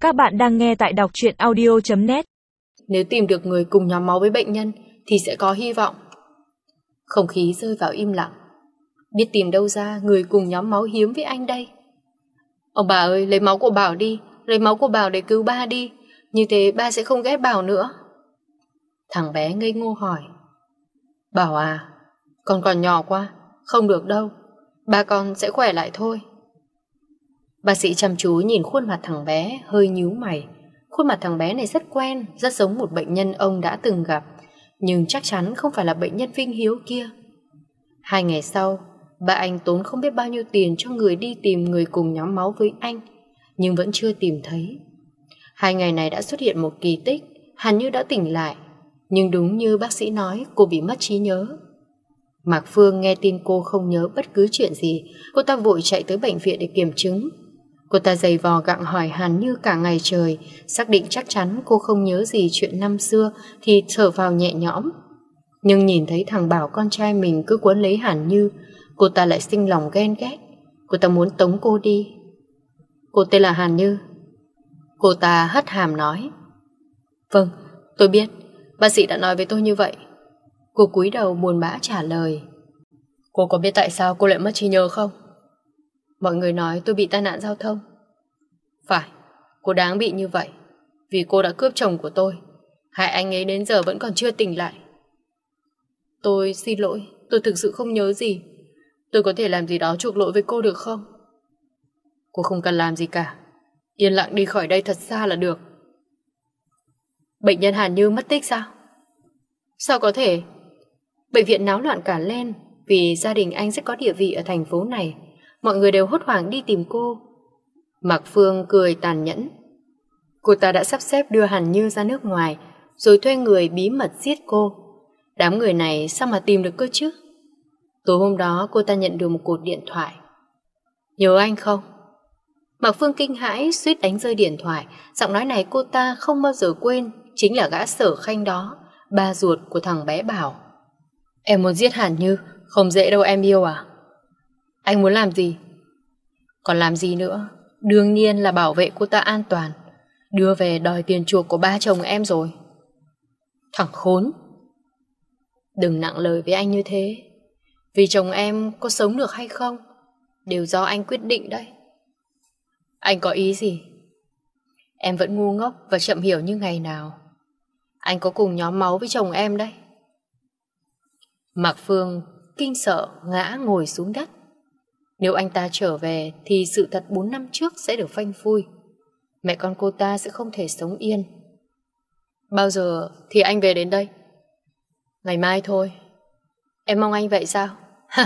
Các bạn đang nghe tại đọc truyện audio.net. Nếu tìm được người cùng nhóm máu với bệnh nhân thì sẽ có hy vọng. Không khí rơi vào im lặng. Biết tìm đâu ra người cùng nhóm máu hiếm với anh đây. Ông bà ơi, lấy máu của Bảo đi, lấy máu của Bảo để cứu ba đi. Như thế ba sẽ không ghét Bảo nữa. Thằng bé ngây ngô hỏi. Bảo à, con còn nhỏ quá, không được đâu. Ba con sẽ khỏe lại thôi. Bác sĩ chăm chú nhìn khuôn mặt thằng bé, hơi nhíu mày. Khuôn mặt thằng bé này rất quen, rất giống một bệnh nhân ông đã từng gặp, nhưng chắc chắn không phải là bệnh nhân Vinh Hiếu kia. 2 ngày sau, ba anh tốn không biết bao nhiêu tiền cho người đi tìm người cùng nhóm máu với anh, nhưng vẫn chưa tìm thấy. 2 ngày này đã xuất hiện một kỳ tích, Hàn Như đã tỉnh lại, nhưng đúng như bác sĩ nói, cô bị mất trí nhớ. Mạc Phương nghe tin cô không nhớ bất cứ chuyện gì, cô ta vội chạy tới bệnh viện để kiểm chứng. Cô ta giày vò gặng hỏi Hàn Như cả ngày trời, xác định chắc chắn cô không nhớ gì chuyện năm xưa thì thở vào nhẹ nhõm. Nhưng nhìn thấy thằng Bảo con trai mình cứ quấn lấy Hàn Như, cô ta lại sinh lòng ghen ghét. Cô ta muốn tống cô đi. Cô tên là Hàn Như. Cô ta hất hàm nói. Vâng, tôi biết, bác sĩ đã nói với tôi như vậy. Cô cúi đầu buồn bã trả lời. Cô có biết tại sao cô lại mất trí nhớ không? Mọi người nói tôi bị tai nạn giao thông. Phải, cô đáng bị như vậy, vì cô đã cướp chồng của tôi, hại anh ấy đến giờ vẫn còn chưa tỉnh lại. Tôi xin lỗi, tôi thực sự không nhớ gì. Tôi có thể làm gì đó chuộc lỗi với cô được không? Cô không cần làm gì cả, yên lặng đi khỏi đây thật xa là được. Bệnh nhân Hàn Như mất tích sao? Sao có thể? Bệnh viện náo loạn cả lên vì gia đình anh rất có địa vị ở thành phố này. Mọi người đều hốt hoảng đi tìm cô. Mạc Phương cười tàn nhẫn. Cô ta đã sắp xếp đưa Hàn Như ra nước ngoài, rồi thuê người bí mật giết cô. Đám người này sao mà tìm được cơ chứ? Tối hôm đó cô ta nhận được một cuộc điện thoại. Nhớ anh không? Mạc Phương kinh hãi suýt đánh rơi điện thoại. Giọng nói này cô ta không bao giờ quên, chính là gã Sở Khanh đó, ba ruột của thằng bé Bảo. Em muốn giết Hàn Như, không dễ đâu em yêu à? Anh muốn làm gì? Còn làm gì nữa? Đương nhiên là bảo vệ cô ta an toàn, đưa về đòi tiền chuộc của ba chồng em rồi. Thằng khốn! Đừng nặng lời với anh như thế. Vì chồng em có sống được hay không đều do anh quyết định đấy. Anh có ý gì? Em vẫn ngu ngốc và chậm hiểu như ngày nào. Anh có cùng nhóm máu với chồng em đấy. Mạc Phương kinh sợ ngã ngồi xuống đất. Nếu anh ta trở về thì sự thật 4 năm trước sẽ được phanh phui. Mẹ con cô ta sẽ không thể sống yên. Bao giờ thì anh về đến đây? Ngày mai thôi. Em mong anh vậy sao?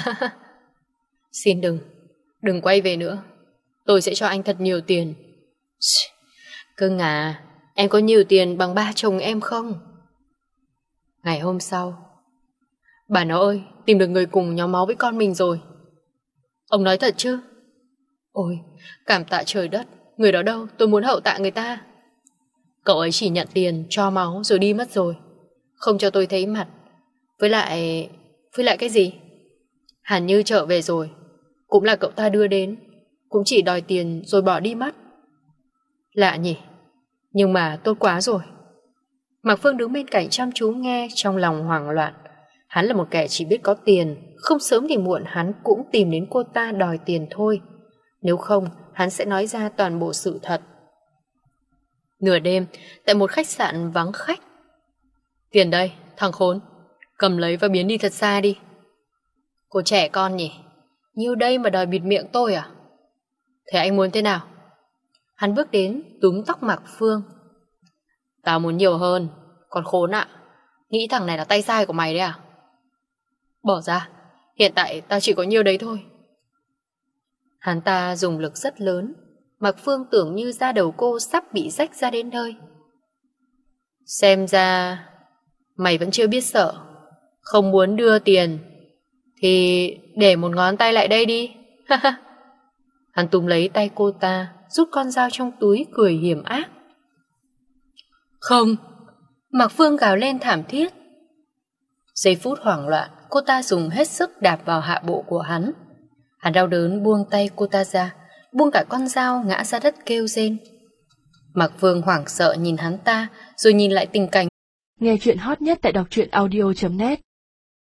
Xin đừng quay về nữa. Tôi sẽ cho anh thật nhiều tiền. Cưng à, em có nhiều tiền bằng ba chồng em không? Ngày hôm sau, bà nó ơi, tìm được người cùng nhóm máu với con mình rồi. Ông nói thật chứ? Ôi, cảm tạ trời đất. Người đó đâu, tôi muốn hậu tạ người ta. Cậu ấy chỉ nhận tiền, cho máu rồi đi mất rồi, không cho tôi thấy mặt. Với lại cái gì? Hàn Như trở về rồi, cũng là cậu ta đưa đến, cũng chỉ đòi tiền rồi bỏ đi mất. Lạ nhỉ? Nhưng mà tốt quá rồi. Mạc Phương đứng bên cạnh chăm chú nghe, trong lòng hoảng loạn. Hắn là một kẻ chỉ biết có tiền, không sớm thì muộn hắn cũng tìm đến cô ta đòi tiền thôi. Nếu không, hắn sẽ nói ra toàn bộ sự thật. Nửa đêm, tại một khách sạn vắng khách. Tiền đây, thằng khốn, cầm lấy và biến đi thật xa đi. Cô trẻ con nhỉ? Nhiêu đây mà đòi bịt miệng tôi à? Thế anh muốn thế nào? Hắn bước đến, túm tóc Mạc Phương. Tao muốn nhiều hơn, con khốn ạ. Nghĩ thằng này là tay sai của mày đấy à? Bỏ ra, hiện tại tao chỉ có nhiêu đấy thôi. Hắn ta dùng lực rất lớn. Mạc Phương tưởng như da đầu cô sắp bị rách ra đến nơi. Xem ra mày vẫn chưa biết sợ. Không muốn đưa tiền thì để một ngón tay lại đây đi. Hắn túm lấy tay cô ta, rút con dao trong túi, cười hiểm ác. Không! Mạc Phương gào lên thảm thiết. Giây phút hoảng loạn, cô ta dùng hết sức đạp vào hạ bộ của hắn. Hắn đau đớn buông tay cô ta ra, buông cả con dao, ngã ra đất kêu rên. Mạc Vương hoảng sợ nhìn hắn ta, rồi nhìn lại tình cảnh. Nghe chuyện hot nhất tại đọc truyện audio.net